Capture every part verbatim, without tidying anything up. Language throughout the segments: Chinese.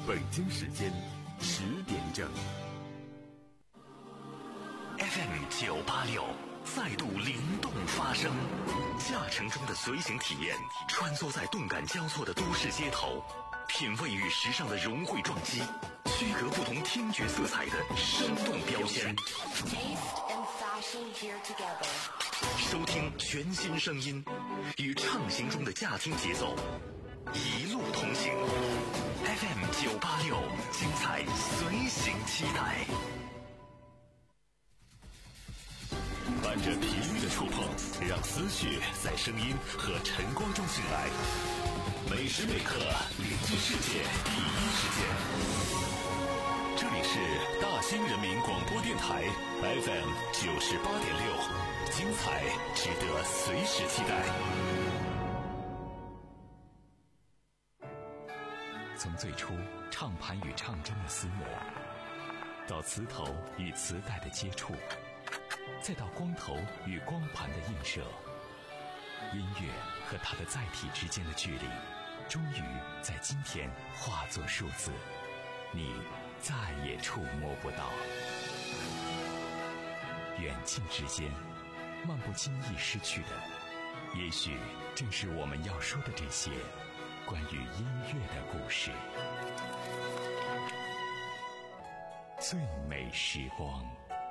北京时间十点整。 F M 九八六再度灵动发声，驾乘中的随行体验，穿梭在动感交错的都市街头，品味与时尚的融汇撞击，区隔不同听觉色彩的生动标签。收听全新声音，与畅行中的驾听节奏，一路同行。F M 九八六，精彩随行期待。伴着频率的触碰，让思绪在声音和晨光中醒来。每时每刻聆听世界第一时间。这里是大兴人民广播电台 F M 九十八点六，精彩值得随时期待。从最初唱盘与唱针的厮磨，到磁头与磁带的接触，再到光头与光盘的映射，音乐和它的载体之间的距离，终于在今天化作数字，你再也触摸不到。远近之间，漫不经意失去的，也许正是我们要说的这些关于音乐的故事。最美时光。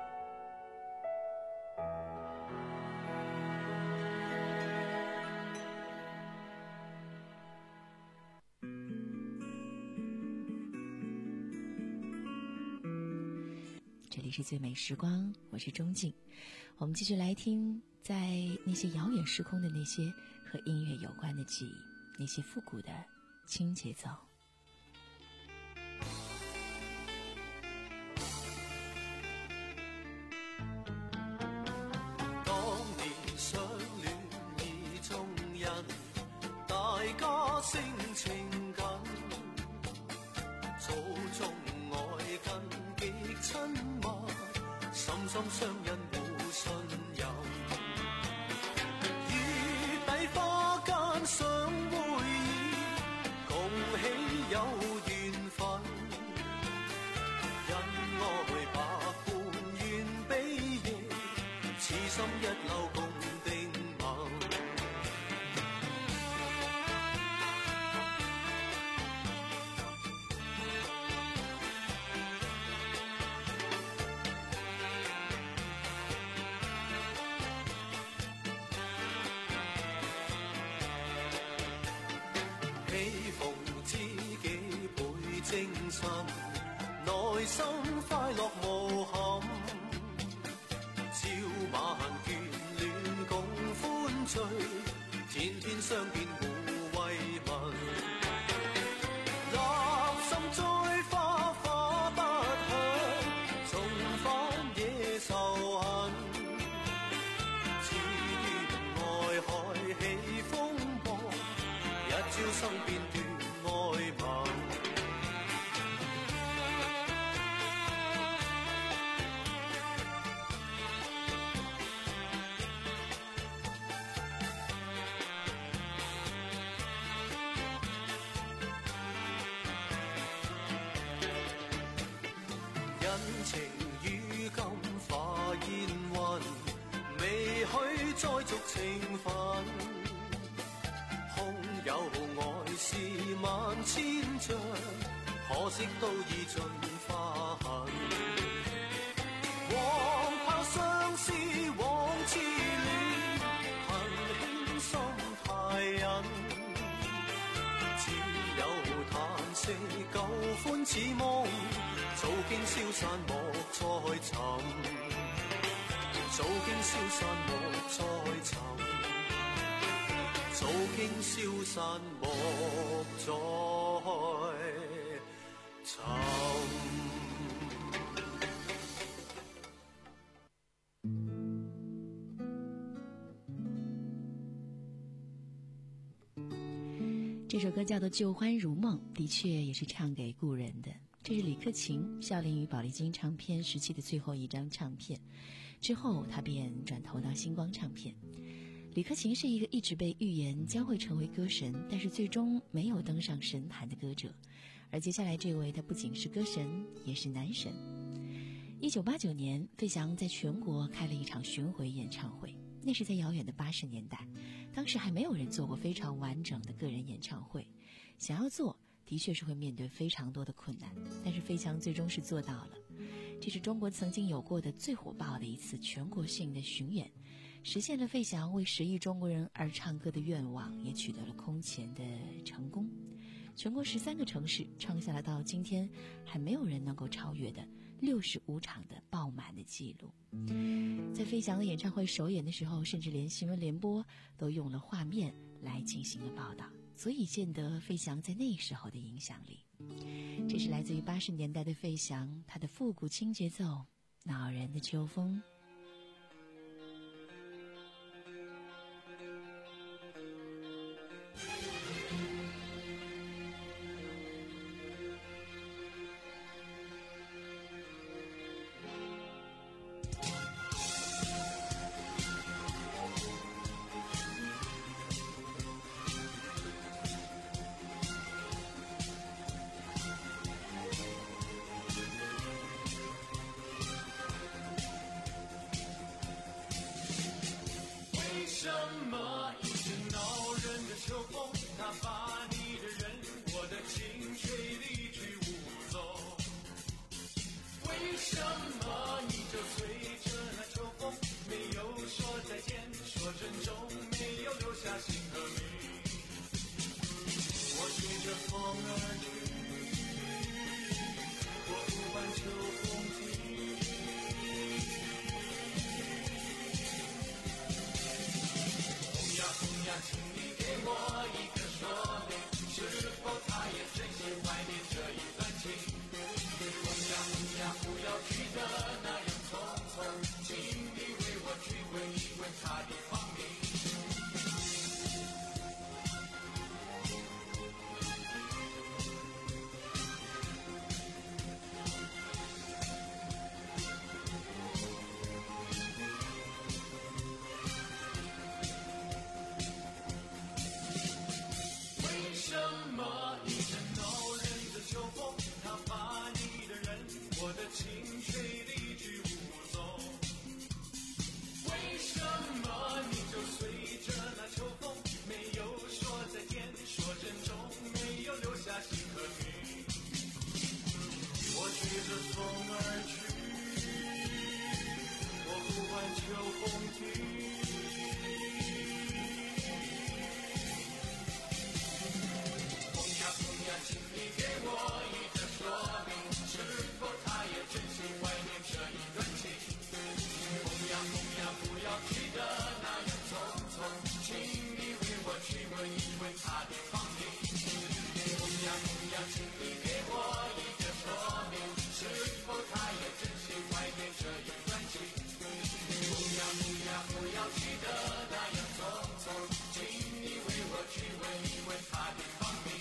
这里是最美时光，我是钟静。我们继续来听在那些遥远时空的那些和音乐有关的记忆，那些复古的轻节奏。 當年相戀意中人，大家性情緊，祖宗愛近極親密，深深相印互信任。月底花間相會意，共喜有緣分。恩愛百般願比翼，此心一縷共定盟。喜逢知己倍精神，內心快樂無憾。朝晚眷戀共歡聚，天天相見互慰問。立心栽花花不響，重返野仇恨。似願愛海起風波，一朝生變斷愛盟。恩情於今化煙雲，未許再續情分。空有愛是萬千丈，可惜都已盡化痕。往拋相思往痴戀，憑輕心太忍。只有嘆息舊歡似夢，早經消散莫再尋，早經消散莫再尋，早經消散莫再尋。 这首歌叫做《旧欢如梦》，的确也是唱给故人的。这是李克勤效力于宝丽金唱片时期的最后一张唱片，之后他便转投到星光唱片。 李克勤是一个一直被预言将会成为歌神，但是最终没有登上神坛的歌者。而接下来这位，他不仅是歌神，也是男神。一九八九年，费翔在全国开了一场巡回演唱会，那是在遥远的八十年代，当时还没有人做过非常完整的个人演唱会，想要做的确是会面对非常多的困难，但是费翔最终是做到了。这是中国曾经有过的最火爆的一次全国性的巡演，实现了费翔为十亿中国人而唱歌的愿望，也取得了空前的成功。全国十三个城市创下了到今天还没有人能够超越的六十五场的爆满的记录。在费翔的演唱会首演的时候，甚至连新闻联播都用了画面来进行了报道，足以见得费翔在那时候的影响力。这是来自于八十年代的费翔，他的复古轻节奏，恼人的秋风。 为什么一阵恼人的秋风，它把你的人我的情吹离去无踪？为什么你就随着那秋风，没有说再见，说珍重，没有留下心和名？我随着风而去，我呼唤秋风停。请你给我一个说明，是否他也真心怀念这一段情？风呀风呀，不要去的那样匆匆，请你为我去问一问他的芳名。为什么一阵恼人的秋风，它把你的人我的情吹离去无踪？为什么你就随着那秋风，没有说再见，说珍重，没有留下心和名？我随着风而去，我呼唤秋风停。请你给我一个说明，是否他也真心怀念这一段情？风呀风呀，不要去的那样匆匆，请你为我去问一问他的芳名。风呀风呀，请你给我一个说明，是否他也真心怀念这一段情？风呀风呀，不要去的那样匆匆，请你为我去问一问他的芳名。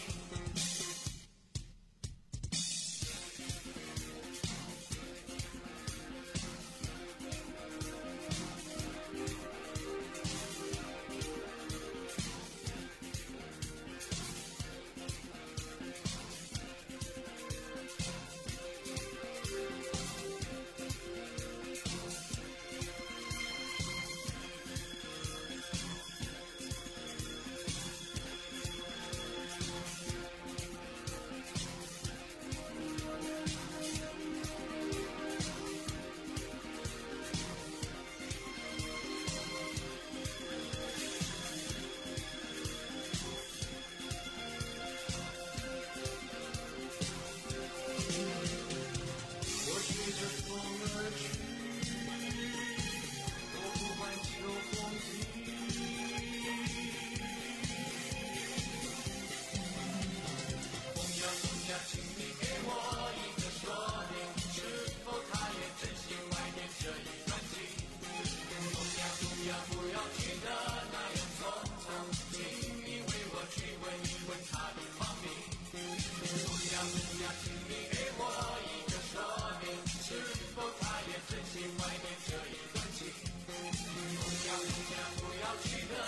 请你给我一个说明，是否他也真心怀念这一段情？风呀风呀，不要去的那样匆匆，请你为我去问一问他的芳名。风呀风呀，请你给我一个说明，是否他也真心怀念这一段情？风呀风呀，不要去的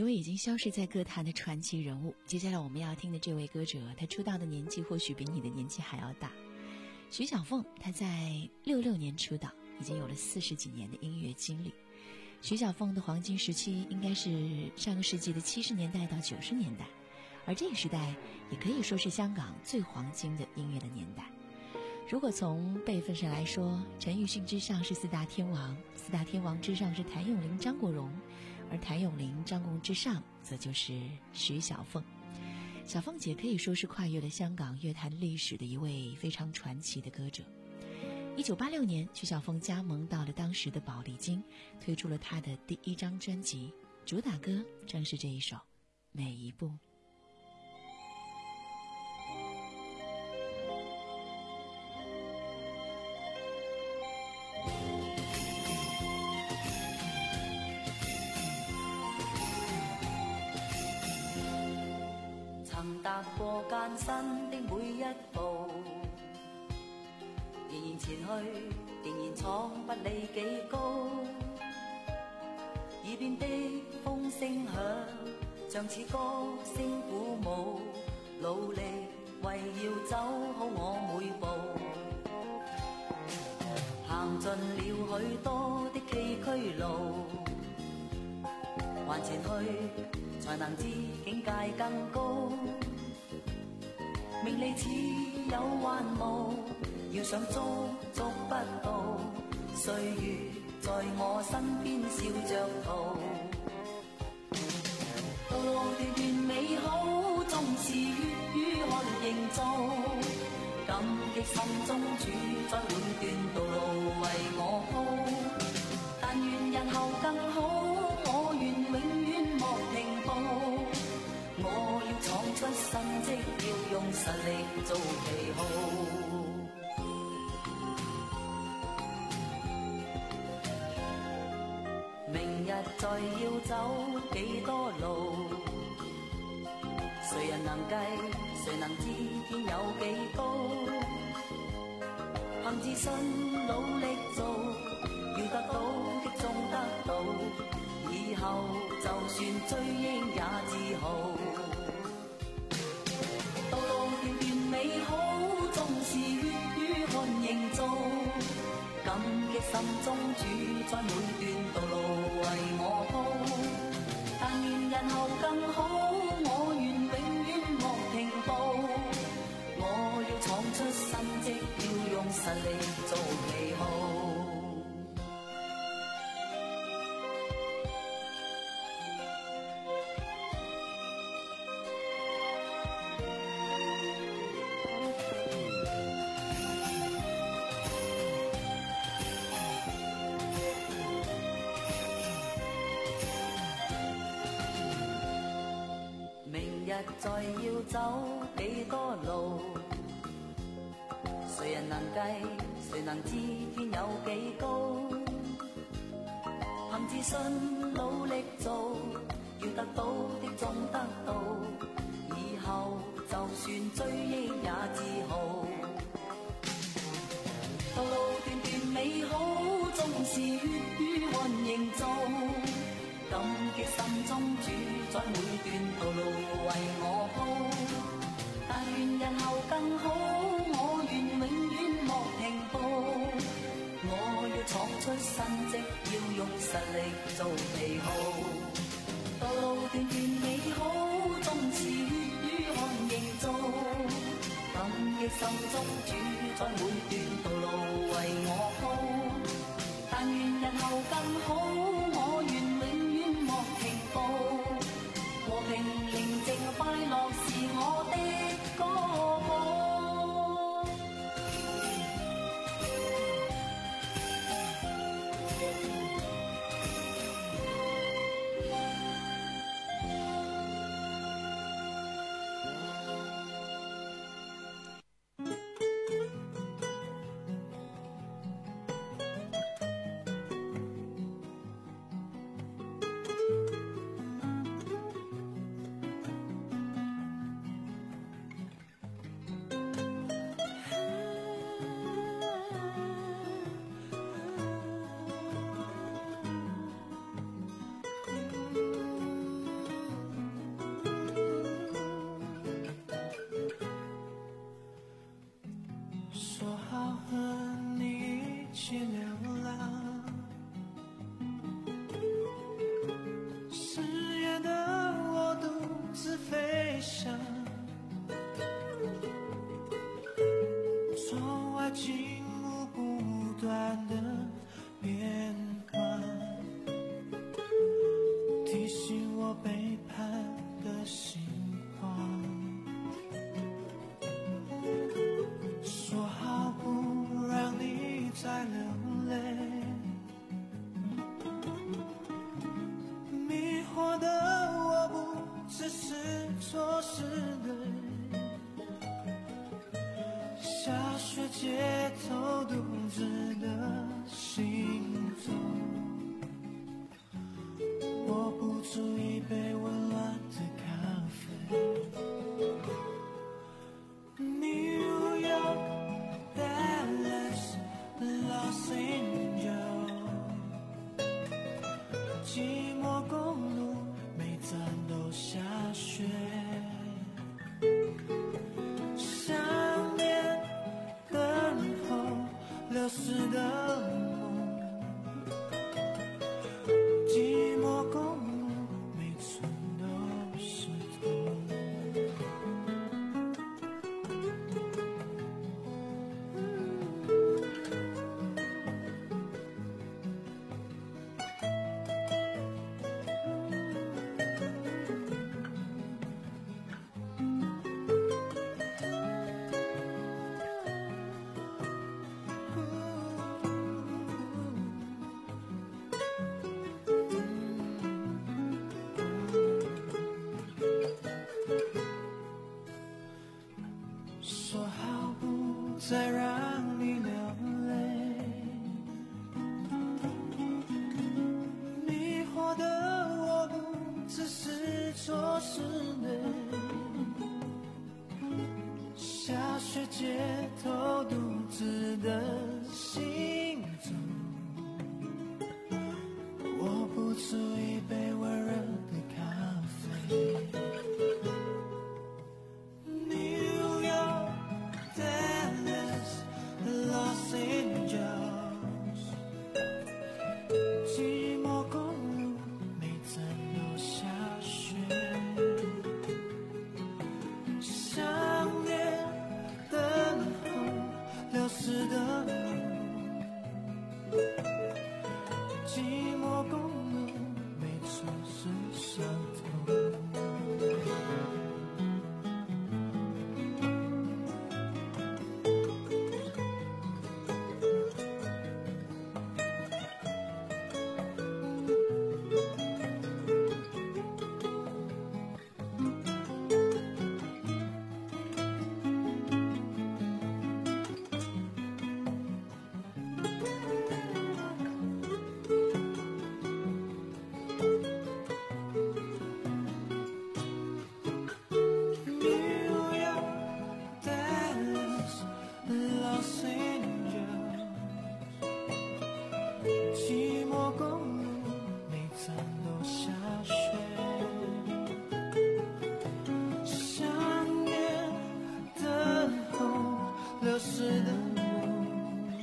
一位已经消失在歌坛的传奇人物。接下来我们要听的这位歌者，他出道的年纪或许比你的年纪还要大。徐小凤，她在六六年出道，已经有了四十几年的音乐经历。徐小凤的黄金时期应该是上个世纪的七十年代到九十年代，而这个时代也可以说是香港最黄金的音乐的年代。如果从辈分上来说，陈奕迅之上是四大天王，四大天王之上是谭咏麟、张国荣，而谭咏麟、张国荣之上则就是徐小凤。小凤姐可以说是跨越了香港乐坛历史的一位非常传奇的歌者。一九八六年，徐小凤加盟到了当时的宝丽金，推出了她的第一张专辑，主打歌正是这一首《每一步》。 曾踏過艱辛的每一步，仍然前去，仍然闖不理幾高。耳邊的風聲響，像似歌聲鼓舞，努力為要走好我每步。行盡了許多的崎嶇路，還前去才能知境界更高。名利似有幻霧，要想捉捉不到，歲月在我身邊笑着逃。道路段段美好，縱是血與汗營造，感激心中主宰每段道路為我鋪。但願日後更好，我願永遠莫停步。我要闖出新績，要用實力做旗號。明日再要走幾多路，誰人能計，誰能知天有幾高？憑自信努力做，要得到的終得到，以後就算追憶也自豪。道路段段美好，縱是血與汗營造，感激心中主宰每段道路為我鋪。但願日後更好，我願永遠莫停步。我要闖出新績，要用實力做旗號。再要走幾多路，誰人能計，誰能知天有幾高？憑自信努力做，要得到的終得到，以後就算追憶也自豪。道路段段美好，縱是血與汗營造，感激心中主宰每段道路為我鋪。但願日後更好，我願永遠莫停步。我要闖出新績，要用實力做旗號。道路段段美好，縱是血與汗營造，感激心中主宰每段道路為我鋪。但願日後更好，我願永遠莫停步。和平寧靜快樂是我的歌譜。 起流浪，誓言的我独自飞翔，窗外景物不断的变换，提醒我背叛的心慌。说好不让你再流泪，迷惑的我不只是错是对，下雪街头独自的行走，握不住一杯温暖的咖啡。New York, Dallas, Los Angeles， 寂寞公路每站都下雪，想念等候流逝的梦，寂寞公路每寸都是痛。说好不再让你流泪，迷惑的我不只是错是对，下雪街头独自的行走，握不住一杯温热的咖啡。New York, Dallas, Los Angeles， 寂寞公路每站都下雪，想念等候流逝的梦，寂寞公路每处是伤痛。寂寞公路每站都下雪，想念等候流逝的梦，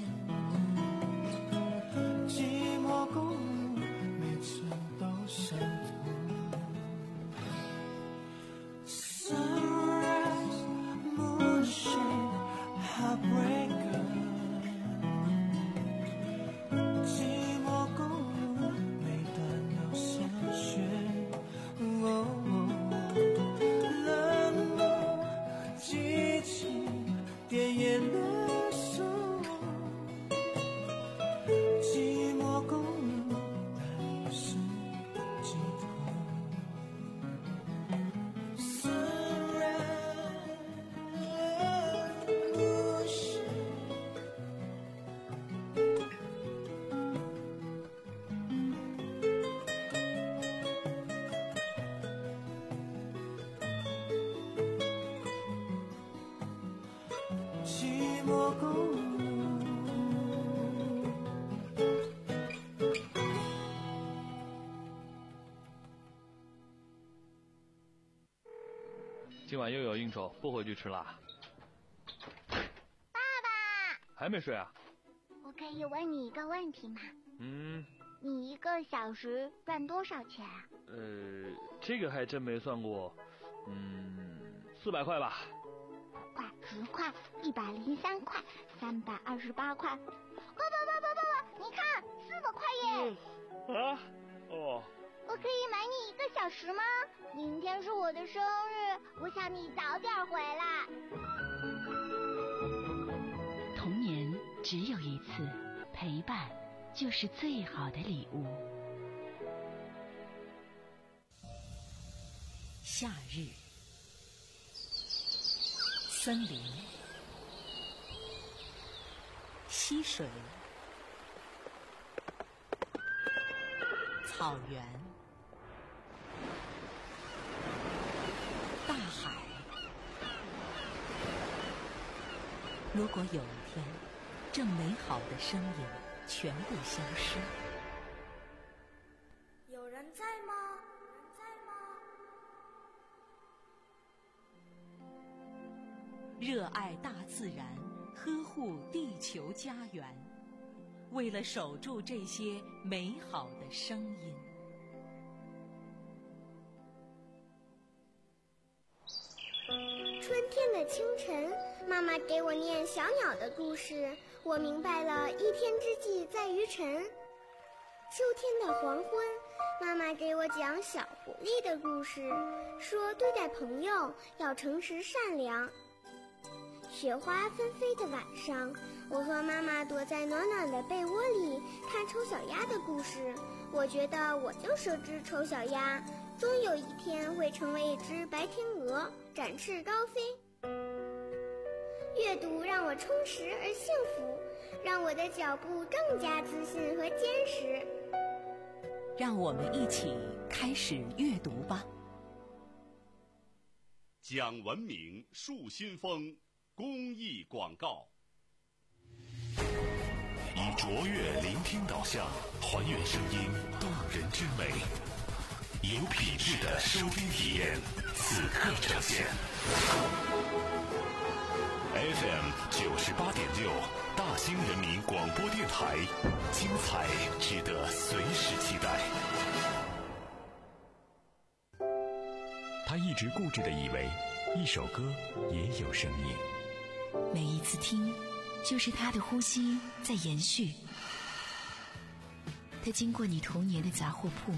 寂寞公路每寸都伤痛。Sunrise, moonshine, heartbreaker，寂寞公路每段都下雪，哦，冷漠激情点燃的手，寂寞公路难以是寄托。寂寞公路。 今晚又有应酬，不回去吃啦。 爸爸， 还没睡啊？ 我可以问你一个问题吗？ 嗯， 你一个小时赚多少钱啊？ 呃，这个还真没算过。嗯，四百块吧。 五块、十块、一百零三块、三百二十八块。爸爸爸爸爸爸，你看，四百块耶！ 嗯、啊，哦。 我可以买你一个小时吗？明天是我的生日，我想你早点回来。 童年只有一次，陪伴就是最好的礼物。夏日，森林，溪水，草原，大海。如果有一天，这美好的声音全部消失， 有人在吗？人在吗？ 热爱大自然，呵护地球家园，为了守住这些美好的声音。 春天的清晨，妈妈给我念小鸟的故事，我明白了一天之计在于晨。秋天的黄昏，妈妈给我讲小狐狸的故事，说对待朋友要诚实善良。雪花纷飞的晚上，我和妈妈躲在暖暖的被窝里看丑小鸭的故事，我觉得我就是只丑小鸭，终有一天会成为一只白天鹅，展翅高飞。阅读让我充实而幸福，让我的脚步更加自信和坚实。 让我们一起开始阅读吧。 讲文明树新风公益广告，以卓越聆听导向，还原声音动人之美，有品质的收听体验，此刻呈现。F M 九十八点六，大兴人民广播电台，精彩值得随时期待。 他一直固执地以为，一首歌也有生命。 每一次听，就是他的呼吸在延续。他经过你童年的杂货铺，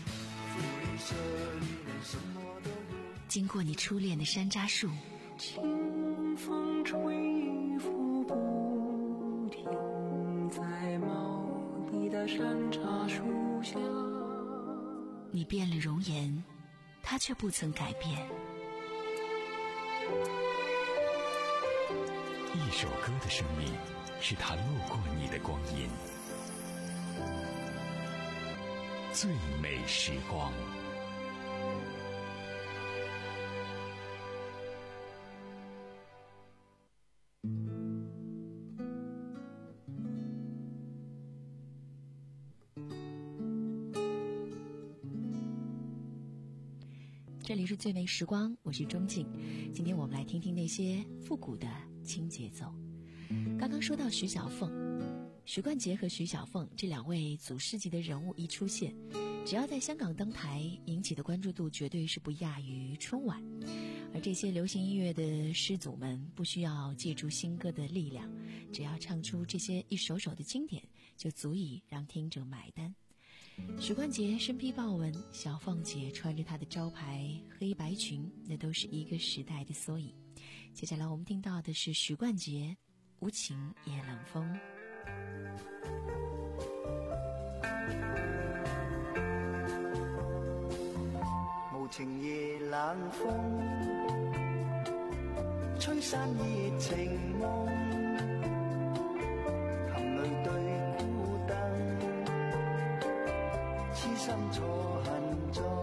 经过你初恋的山楂树， 清风吹拂不停，在茂密的山楂树下。 你变了容颜，他却不曾改变。 一首歌的生命，是它路过你的光阴。最美时光。 这里是最美时光，我是钟静。今天我们来听听那些复古的轻节奏。刚刚说到徐小凤，许冠杰和徐小凤这两位祖师级的人物一出现，只要在香港登台，引起的关注度绝对是不亚于春晚。而这些流行音乐的师祖们，不需要借助新歌的力量，只要唱出这些一首首的经典，就足以让听者买单。许冠杰身披豹纹，小凤姐穿着她的招牌黑白裙，那都是一个时代的缩影。接下来我们听到的是许冠杰无情也冷风。 無情夜冷風，吹散熱情夢，含淚對孤燈，痴心坐恨中，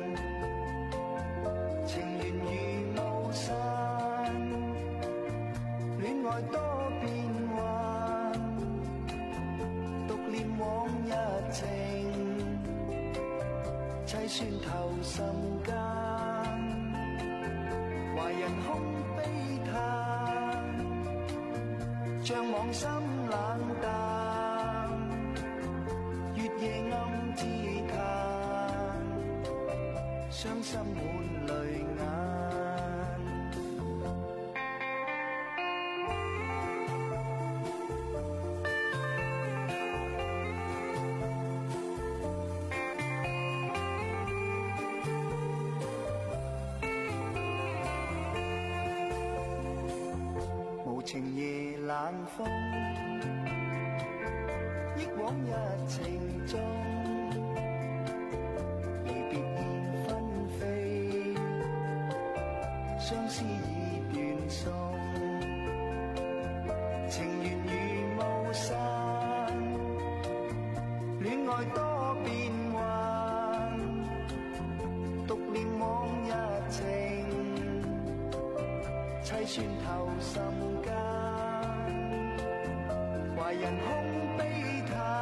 情緣如霧散，戀愛多變幻，獨念往日情，凄酸透心間，懷人空悲嘆，像往心冷淡。 傷心滿淚眼，無情夜冷風，憶往日情中。相思已斷送，情緣如霧散，戀愛多變幻，獨念往日情，凄酸透心間，懷人空悲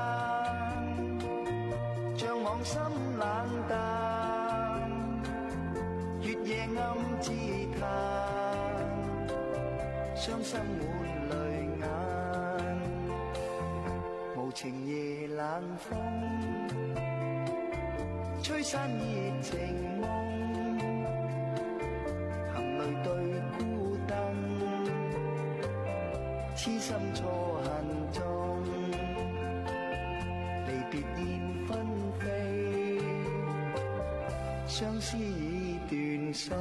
嘆，像往心冷淡，月夜暗自傷心滿淚眼，無情夜冷風，吹散熱情夢，含淚對孤燈，痴心錯恨中，離別燕紛飛，相思已斷送。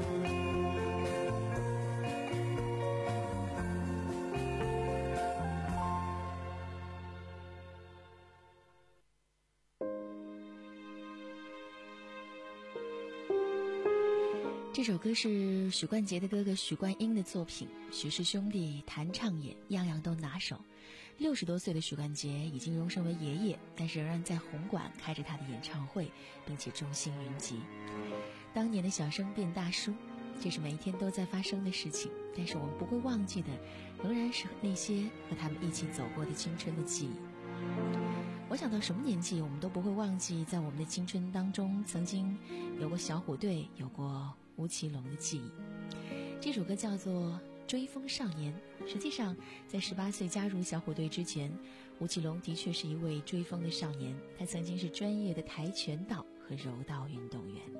这首歌是许冠杰的哥哥许冠英的作品，许氏兄弟弹唱演，样样都拿手。六十多岁的许冠杰已经荣升为爷爷，但是仍然在红馆开着他的演唱会，并且众星云集。当年的小生变大叔，这是每一天都在发生的事情，但是我们不会忘记的，仍然是那些和他们一起走过的青春的记忆。我想到什么年纪，我们都不会忘记，在我们的青春当中，曾经有过小虎队，有过吴奇隆的记忆。这首歌叫做《追风少年》。实际上在十八岁加入小虎队之前，吴奇隆的确是一位追风的少年，他曾经是专业的跆拳道和柔道运动员。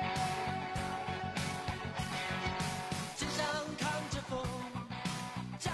肩上扛着风，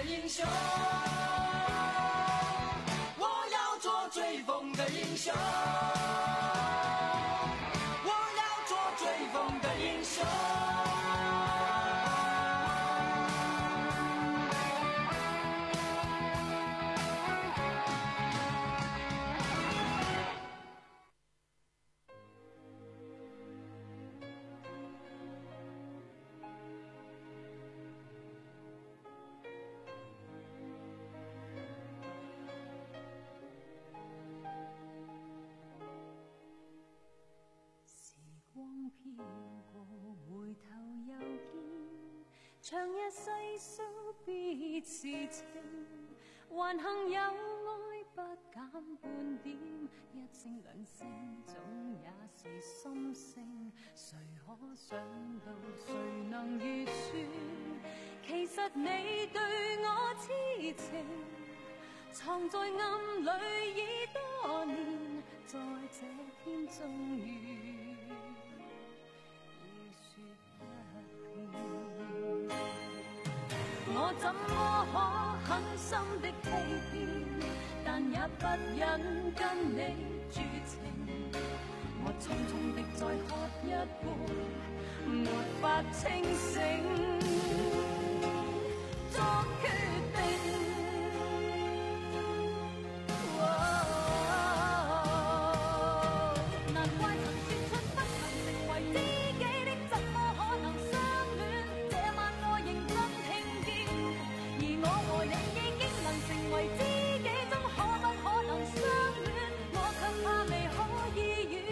英雄，我要做追风的英雄，我要做追风的英雄。 长夜细数别时情，还幸有爱不减半点，一声两声总也是心声。谁可想到，谁能预算？其实你对我痴情，藏在暗里已多年，在这天终于我怎麼可狠心的欺騙，但也不忍跟你絕情。我匆匆的再喝一杯，沒法清醒，作決定。難怪曾說出不能成為知己的，怎麼可能相戀？這晚我認真聽見，而我和你已經能成為知己，怎可不可能相戀？我卻怕未可以遇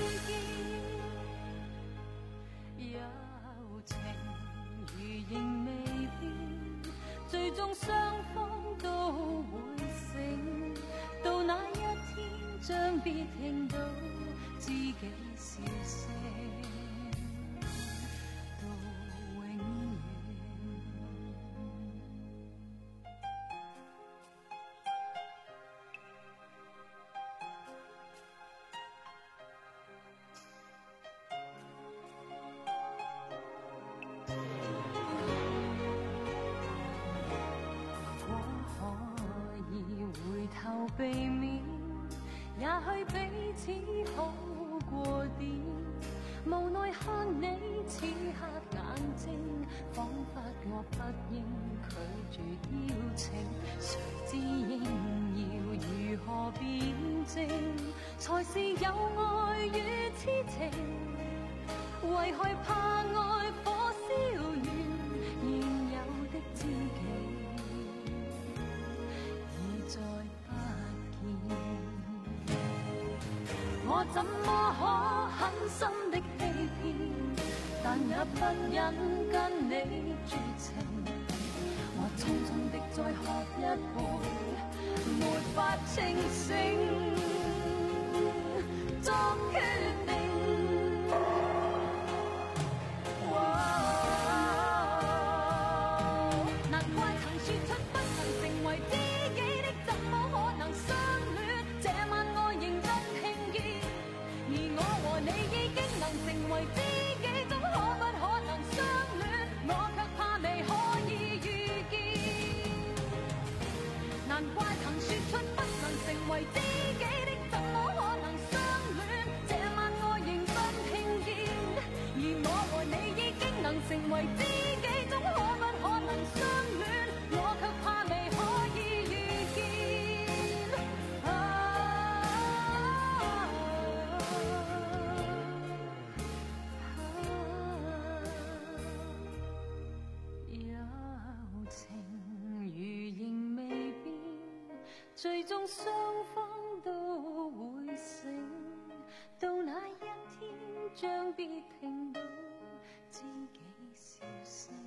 見，友情如仍未變，最終雙方都會醒，到那一天將必聽到知己笑聲，到永遠。避免，也許彼此好過點。無奈看你此刻眼睛，彷彿我不應拒絕邀請。誰知應要如何辯證，才是有愛與痴情？為害怕愛火燒完現有的知己。我怎麼可狠心的欺騙，但也不忍跟你絕情。我匆匆的再喝一杯，沒法清醒，作決定。難怪曾說出不能成為知己的，怎麼可能相戀？這晚我認真聽見，而我和你已經能成為知己，怎可不可能相戀？我卻怕未可以遇見。難怪曾說出不能成為知己的，怎麼可能相戀？這晚我認真聽見，而我和你已經能成為知己，怎可不可能相戀？我卻怕未可以遇見。啊友情如仍未變，最終雙方都會醒，到那一天將必聽到知己笑聲。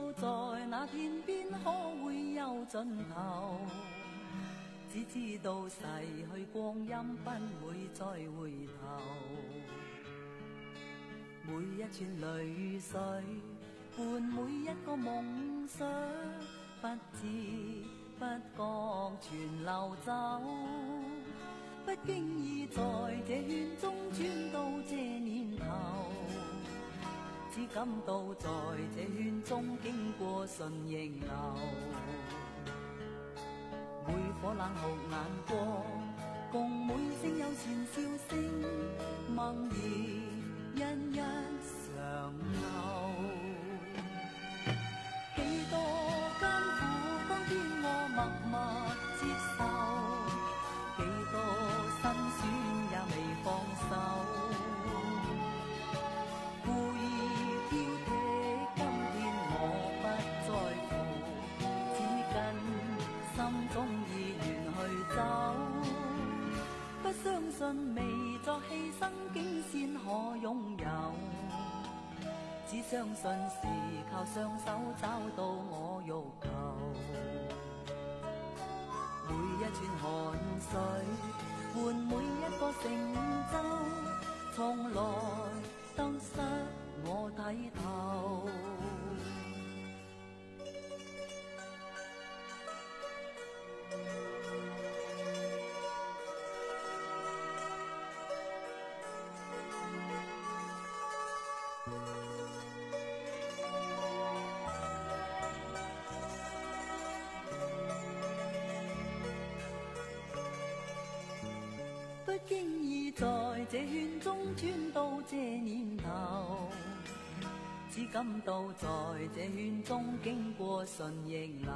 道在那天邊可會有盡頭，只知道逝去光陰不會再回頭。每一串淚水伴每一個夢想，不知不覺全流走。不經意在這圈中轉到這年頭，只感到在這圈中經過順逆流。每顆冷酷眼光，共每聲友善笑聲，默然一一常留。幾多艱苦，當天我默默接受，幾多辛酸也未放手。故意挑剔，今天我不在乎，只跟心中意願去走。不相信未作犧牲竟先可擁有，只相信是靠雙手找到我欲求。每一串汗水換每一個成就，從來得失我睇透。不經意在這圈中轉到這年頭，只感到在這圈中經過順逆流。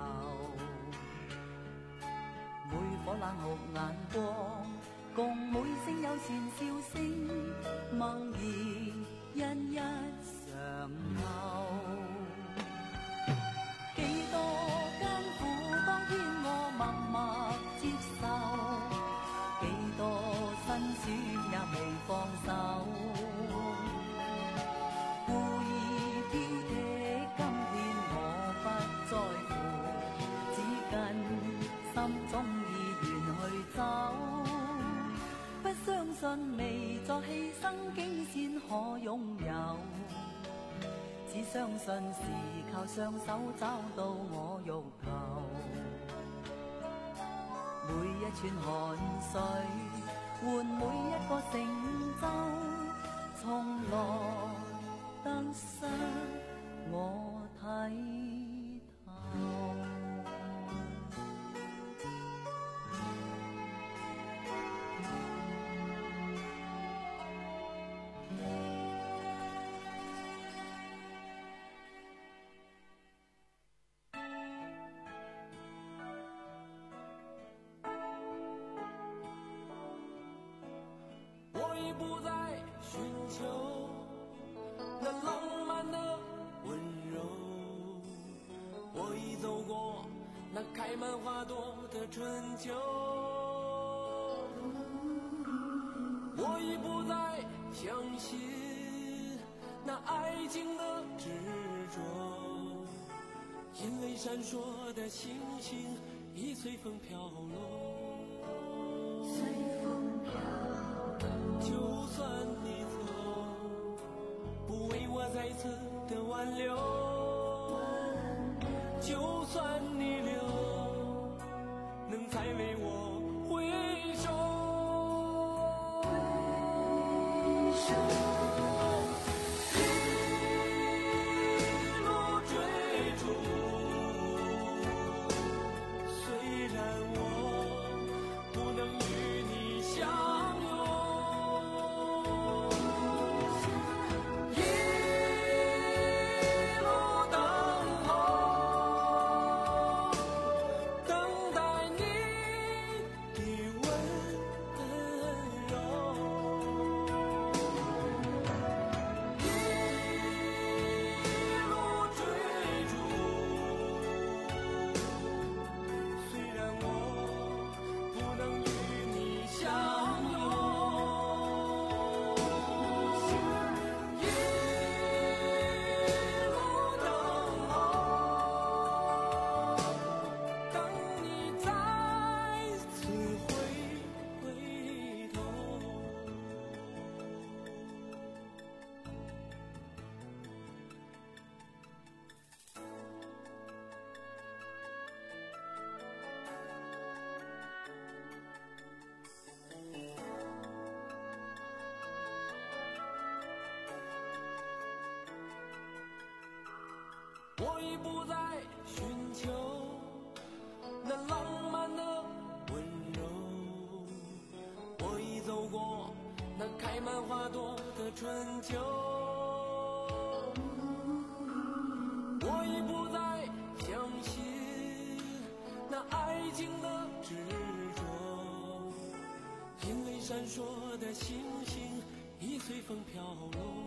每顆冷酷眼光，共每聲友善笑聲，默然一一常留。幾多艱苦，當天我默默接受，幾多辛酸也未放手。故意挑剔，今天我不在乎，只跟心中意願去走。不相信未作犧牲竟先可擁有，只相信是靠雙手找到我欲求。每一串汗水換每一個成就，從來得失我睇透。 我已不再寻求那浪漫的温柔，我已走过那开满花朵的春秋，我已不再相信那爱情的执着，因为闪烁的星星已随风飘落，随风飘落。就算你走，不为我再次的挽留，就算你留，能再为我回首。回首一路追逐，虽然我不能与你相拥，一路等候， 已不再寻求那浪漫的温柔，我已走过那开满花朵的春秋，我已不再相信那爱情的执着，因为闪烁的星星已随风飘落。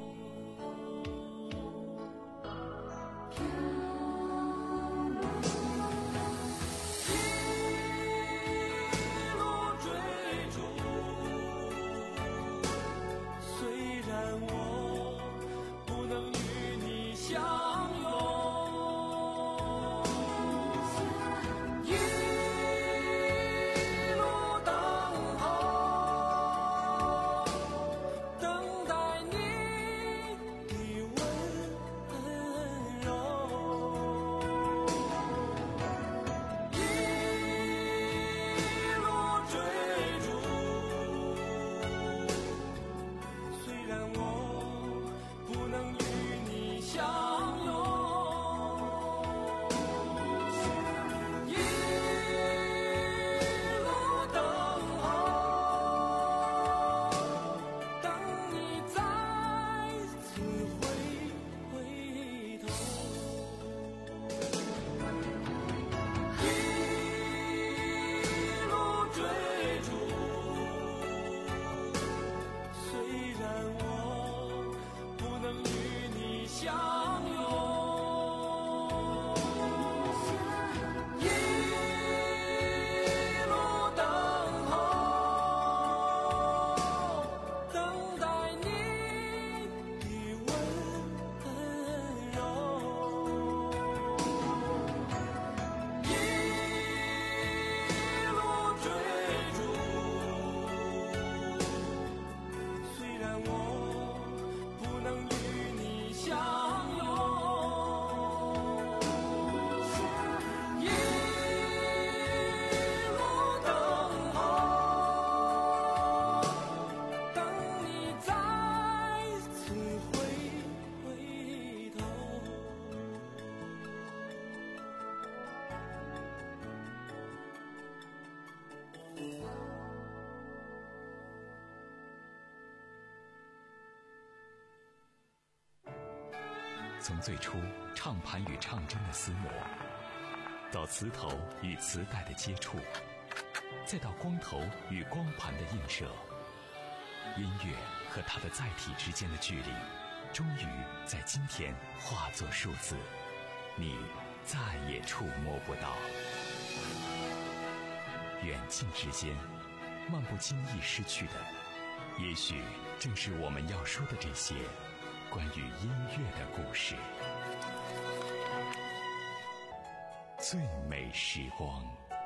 从最初唱盘与唱针的厮磨，到磁头与磁带的接触，再到光头与光盘的映射，音乐和它的载体之间的距离，终于在今天化作数字，你再也触摸不到。远近之间，漫不经意失去的，也许正是我们要说的这些关于音乐的故事。最美时光。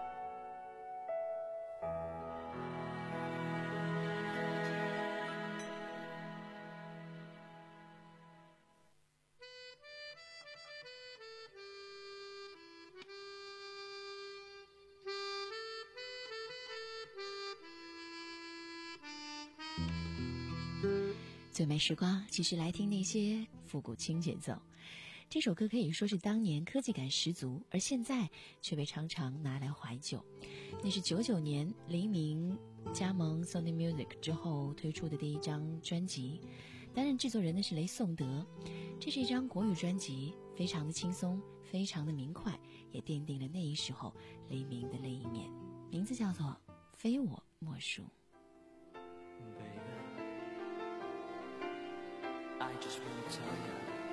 最美时光，继续来听那些复古轻节奏。这首歌可以说是当年科技感十足，而现在却被常常拿来怀旧。那是九九年黎明加盟 Sony Music 之后推出的第一张专辑，担任制作人的是雷颂德。这是一张国语专辑，非常的轻松，非常的明快，也奠定了那一时候黎明的另一面。名字叫做《非我莫属》。 I just want to tell you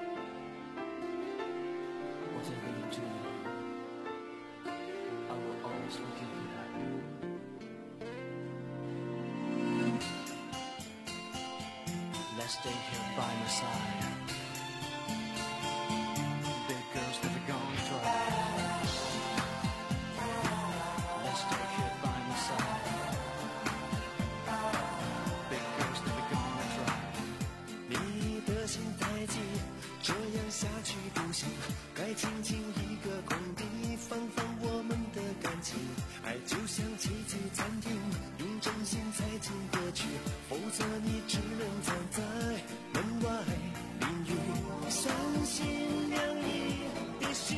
what I really do. I will always forgive you. Let's stay here by my side. Big girls never gonna try. Let's stay here by my side. Big girls never gonna try. 心太急，这样下去不行，该静静一个空地，放放我们的感情。爱就像棋子暂停，用真心才进得去，否则你只能站在门外淋雨。三心两意的心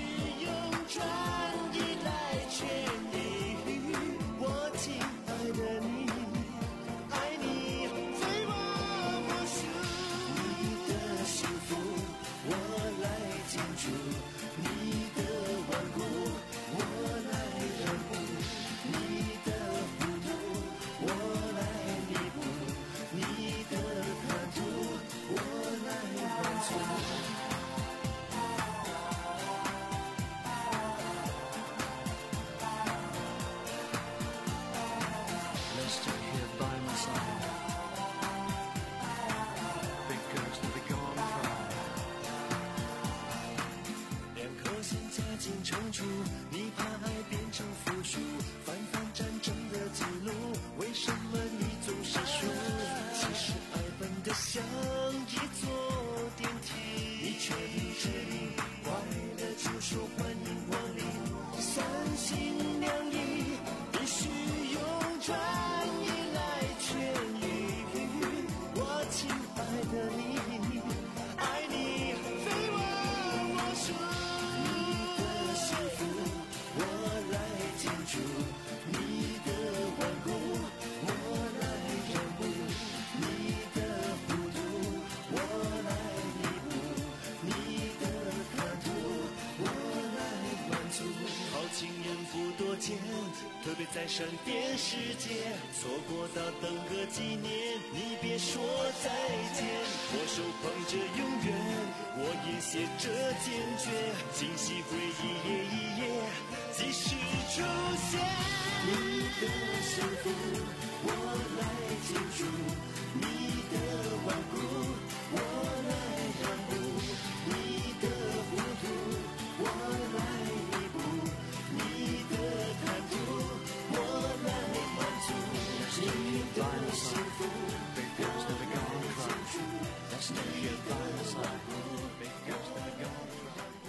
特别在闪电世界，错过到等个几年，你别说再见。我手捧着永远，我也写着坚决，惊喜回忆一页一页继续出现。你的幸福我来庆祝，你的顽固我来让步，你的糊涂我来弥补，你的贪图我来满足，你的幸福我来庆祝，你的顽固我来让步。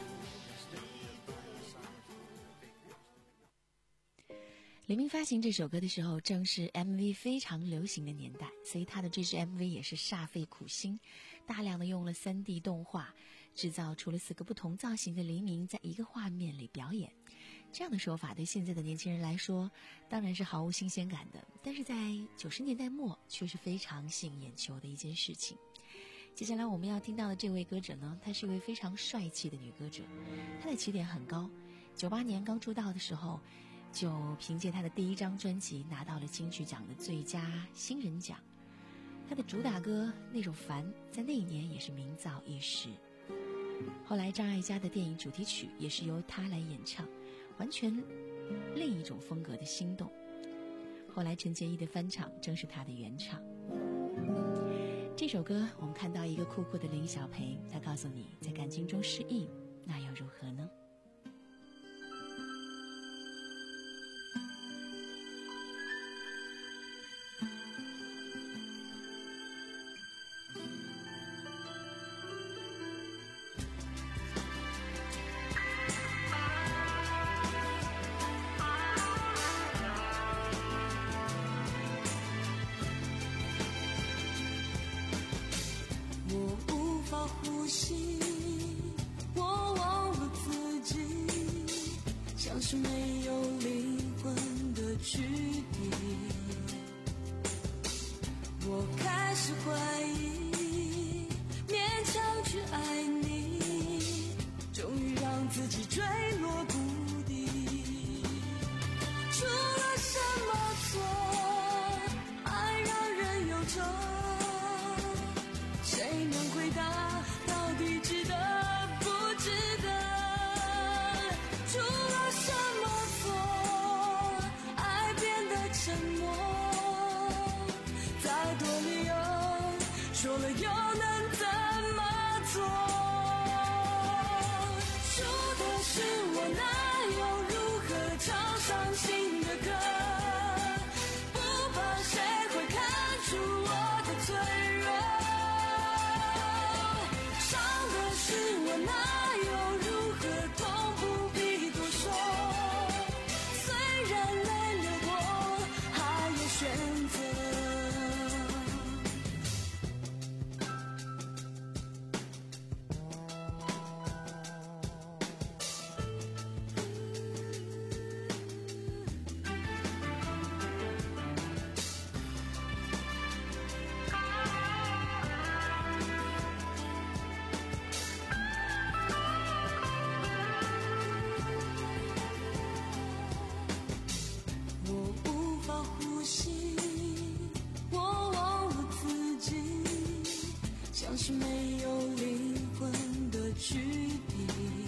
黎明发行这首歌的时候，正是 M V 非常流行的年代，所以他的这支 M V 也是煞费苦心，大量的用了 三 D 动画，制造出了四个不同造型的黎明在一个画面里表演。这样的说法对现在的年轻人来说，当然是毫无新鲜感的，但是在九十年代末却是非常吸引眼球的一件事情。接下来我们要听到的这位歌者呢，她是一位非常帅气的女歌者，她的起点很高，九八年刚出道的时候，就凭借他的第一张专辑拿到了金曲奖的最佳新人奖。他的主打歌那首《烦》在那一年也是名噪一时。后来张艾嘉的电影主题曲也是由他来演唱，完全另一种风格的心动。后来陈洁仪的翻唱正是他的原唱。这首歌我们看到一个酷酷的林小培，他告诉你，在感情中失意那又如何呢？ 是没有灵魂的躯体，我开始怀疑，勉强去爱你，终于让自己坠落谷底。出了什么错，爱让人忧愁，谁能回答到底值得不值得？出了什么错，爱变得沉默，再多理由说了又能怎么做？说的是我，那又如何唱伤心的歌？不怕谁会看出我的脆弱，伤的是我，那又如何痛不必多说？虽然泪流过，还有选择。我无法呼吸，我忘了自己，像是没有灵魂的躯体。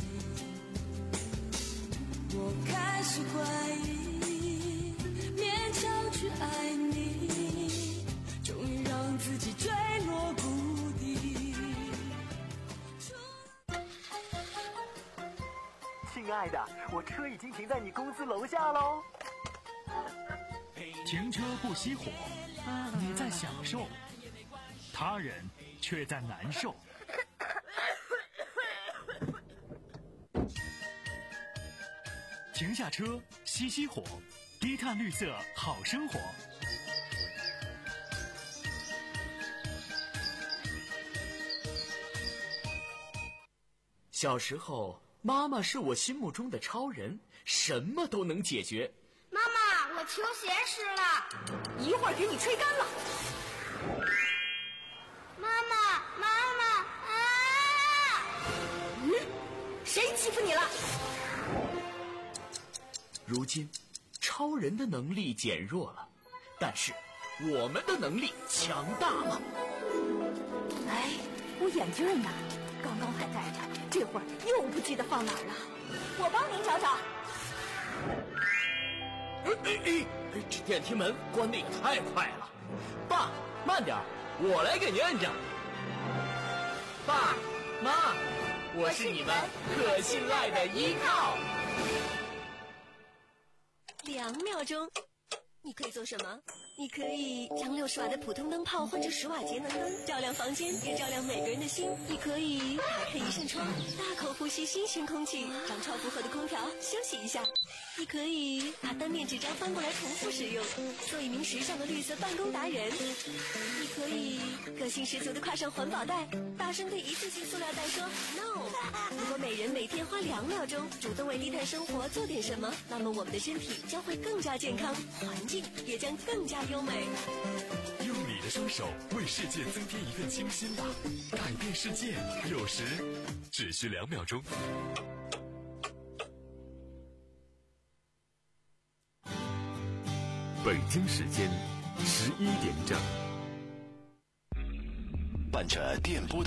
我开始怀疑，勉强去爱你，终于让自己坠落谷底。 亲爱的，我车已经停在你公司楼下喽。 停车不熄火，你在享受，他人却在难受。停下车，熄熄火，低碳绿色好生活。 小时候，妈妈是我心目中的超人，什么都能解决。 妈妈，我球鞋湿了， 一会儿给你吹干了。 妈妈，妈妈啊！ 嗯，谁欺负你了？ 如今， 超人的能力减弱了，但是我们的能力强大了。 哎，我眼镜呢？刚刚还戴着，这会儿又不记得放哪儿了。我帮您找找。 哎哎哎，这电梯门关得也太快了。爸，慢点，我来给您摁着。爸妈，我是你们可信赖的依靠。 两秒钟，你可以做什么？你可以将六十瓦的普通灯泡换成十瓦节能灯，照亮房间，也照亮每个人的心。你可以打开一扇窗，大口呼吸新鲜空气，让超负荷的空调休息一下。你可以把单面纸张翻过来重复使用，做一名时尚的绿色办公达人。你可以个性十足的挎上环保袋，大声对一次性塑料袋说 no。 如果每人每天花两秒钟主动为低碳生活做点什么，那么我们的身体将会更加健康，环境也将更加优美。 用你的双手为世界增添一份清新吧，改变世界有时只需两秒钟。 北京时间十一点整，伴着电波的